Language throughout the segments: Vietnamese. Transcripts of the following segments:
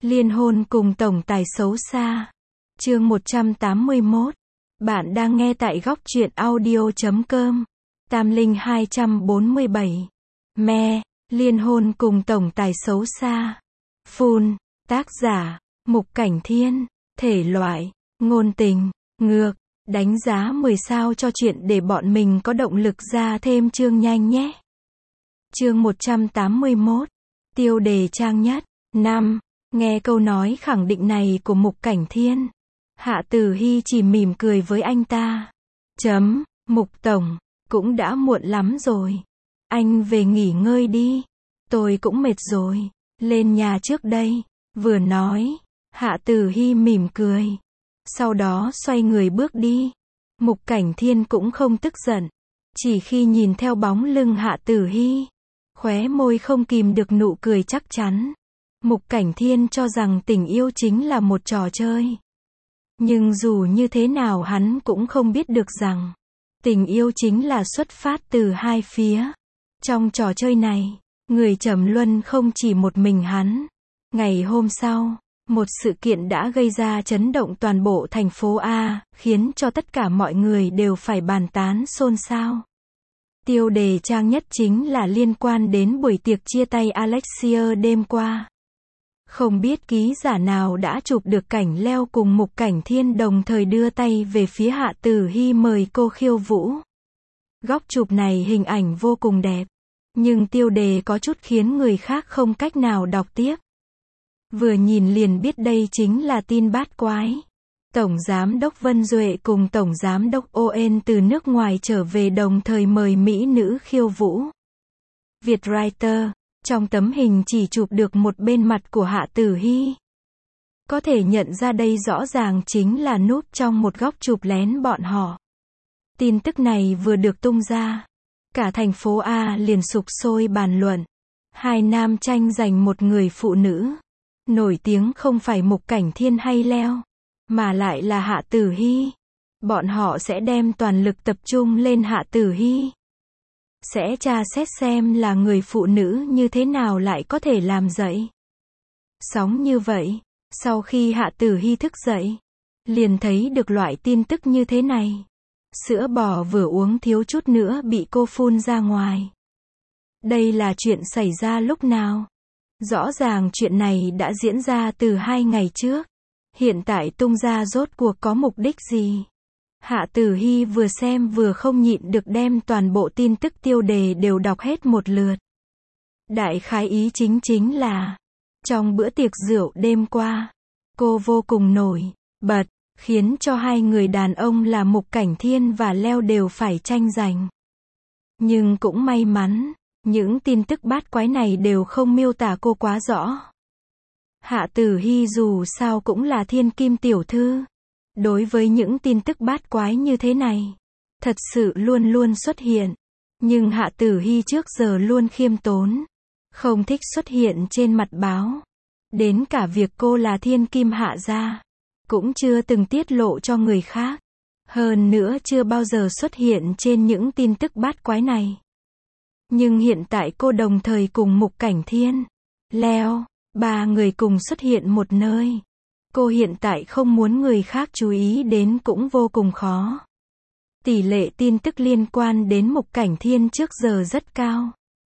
Liên hôn cùng tổng tài xấu xa. Chương 181. Bạn đang nghe tại góc truyện audio.com. Tam Linh 247. Me, liên hôn cùng tổng tài xấu xa. Full, tác giả, Mục Cảnh Thiên. Thể loại, ngôn tình, ngược. Đánh giá 10 sao cho chuyện để bọn mình có động lực ra thêm chương nhanh nhé. Chương 181. Tiêu đề trang nhất. 5. Nghe câu nói khẳng định này của Mục Cảnh Thiên, Hạ Tử Hy chỉ mỉm cười với anh ta. Mục tổng, cũng đã muộn lắm rồi. Anh về nghỉ ngơi đi. Tôi cũng mệt rồi. Lên nhà trước đây. Vừa nói, Hạ Tử Hy mỉm cười. Sau đó xoay người bước đi. Mục Cảnh Thiên cũng không tức giận. Chỉ khi nhìn theo bóng lưng Hạ Tử Hy, khóe môi không kìm được nụ cười chắc chắn. Mục Cảnh Thiên cho rằng tình yêu chính là một trò chơi. Nhưng dù như thế nào hắn cũng không biết được rằng, tình yêu chính là xuất phát từ hai phía. Trong trò chơi này, người trầm luân không chỉ một mình hắn. Ngày hôm sau, một sự kiện đã gây ra chấn động toàn bộ thành phố A, khiến cho tất cả mọi người đều phải bàn tán xôn xao. Tiêu đề trang nhất chính là liên quan đến buổi tiệc chia tay Alexia đêm qua. Không biết ký giả nào đã chụp được cảnh Leo cùng Mục Cảnh Thiên đồng thời đưa tay về phía Hạ Tử Hy mời cô khiêu vũ. Góc chụp này hình ảnh vô cùng đẹp, nhưng tiêu đề có chút khiến người khác không cách nào đọc tiếp. Vừa nhìn liền biết đây chính là tin bát quái. Tổng Giám đốc Vân Duệ cùng Tổng Giám đốc Oen từ nước ngoài trở về đồng thời mời mỹ nữ khiêu vũ. Vietwriter, trong tấm hình chỉ chụp được một bên mặt của Hạ Tử Hy. Có thể nhận ra đây rõ ràng chính là núp trong một góc chụp lén bọn họ. Tin tức này vừa được tung ra, cả thành phố A liền sục sôi bàn luận. Hai nam tranh giành một người phụ nữ. Nổi tiếng không phải Mục Cảnh Thiên hay Leo, mà lại là Hạ Tử Hy. Bọn họ sẽ đem toàn lực tập trung lên Hạ Tử Hy. Sẽ tra xét xem là người phụ nữ như thế nào lại có thể làm dậy sóng như vậy. Sau khi Hạ Tử Hy thức dậy, liền thấy được loại tin tức như thế này. Sữa bò vừa uống thiếu chút nữa bị cô phun ra ngoài. Đây là chuyện xảy ra lúc nào? Rõ ràng chuyện này đã diễn ra từ 2 ngày trước. Hiện tại tung ra rốt cuộc có mục đích gì? Hạ Tử Hy vừa xem vừa không nhịn được đem toàn bộ tin tức tiêu đề đều đọc hết một lượt. Đại khái ý chính là, trong bữa tiệc rượu đêm qua, cô vô cùng nổi bật, khiến cho hai người đàn ông là Mục Cảnh Thiên và Leo đều phải tranh giành. Nhưng cũng may mắn, những tin tức bát quái này đều không miêu tả cô quá rõ. Hạ Tử Hy dù sao cũng là thiên kim tiểu thư. Đối với những tin tức bát quái như thế này, thật sự luôn luôn xuất hiện. Nhưng Hạ Tử Hy trước giờ luôn khiêm tốn, không thích xuất hiện trên mặt báo. Đến cả việc cô là thiên kim Hạ gia, cũng chưa từng tiết lộ cho người khác. Hơn nữa chưa bao giờ xuất hiện trên những tin tức bát quái này. Nhưng hiện tại cô đồng thời cùng Mục Cảnh Thiên, Leo, ba người cùng xuất hiện một nơi. Cô hiện tại không muốn người khác chú ý đến cũng vô cùng khó. Tỷ lệ tin tức liên quan đến Mục Cảnh Thiên trước giờ rất cao.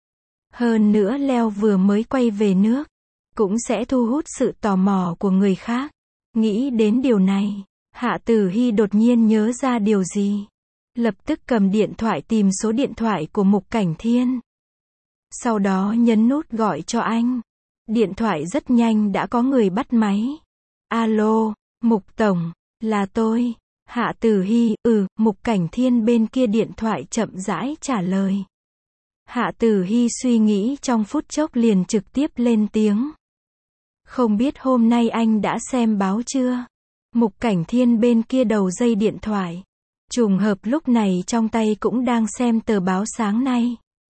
Hơn nữa Leo vừa mới quay về nước, cũng sẽ thu hút sự tò mò của người khác. Nghĩ đến điều này, Hạ Tử Hy đột nhiên nhớ ra điều gì. Lập tức cầm điện thoại tìm số điện thoại của Mục Cảnh Thiên. Sau đó nhấn nút gọi cho anh. Điện thoại rất nhanh đã có người bắt máy. Alo, Mục Tổng, là tôi. Hạ Tử Hy, Mục Cảnh Thiên bên kia điện thoại chậm rãi trả lời. Hạ Tử Hy suy nghĩ trong phút chốc liền trực tiếp lên tiếng. Không biết hôm nay anh đã xem báo chưa? Mục Cảnh Thiên bên kia đầu dây điện thoại. Trùng hợp lúc này trong tay cũng đang xem tờ báo sáng nay.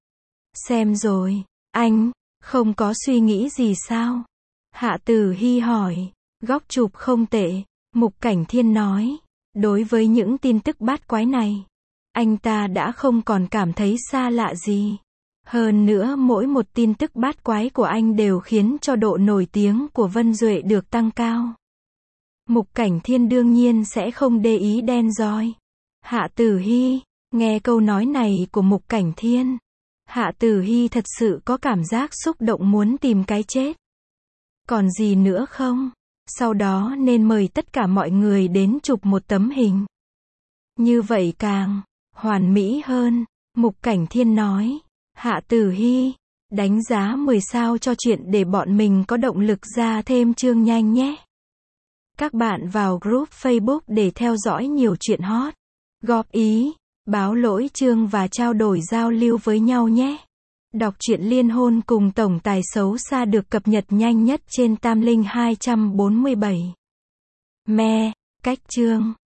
Xem rồi, anh, không có suy nghĩ gì sao? Hạ Tử Hy hỏi. Góc chụp không tệ, Mục Cảnh Thiên nói. Đối với những tin tức bát quái này, anh ta đã không còn cảm thấy xa lạ gì. Hơn nữa mỗi một tin tức bát quái của anh đều khiến cho độ nổi tiếng của Vân Duệ được tăng cao. Mục Cảnh Thiên đương nhiên sẽ không để ý đen roi. Hạ Tử Hy, nghe câu nói này của Mục Cảnh Thiên, Hạ Tử Hy thật sự có cảm giác xúc động muốn tìm cái chết. Còn gì nữa không? Sau đó nên mời tất cả mọi người đến chụp một tấm hình. Như vậy càng hoàn mỹ hơn, Mục Cảnh Thiên nói. Hạ Tử Hy, đánh giá 10 sao cho chuyện để bọn mình có động lực ra thêm chương nhanh nhé. Các bạn vào group Facebook để theo dõi nhiều chuyện hot, góp ý, báo lỗi chương và trao đổi giao lưu với nhau nhé. Đọc truyện liên hôn cùng tổng tài xấu xa được cập nhật nhanh nhất trên Tamlink 247. Me, cách chương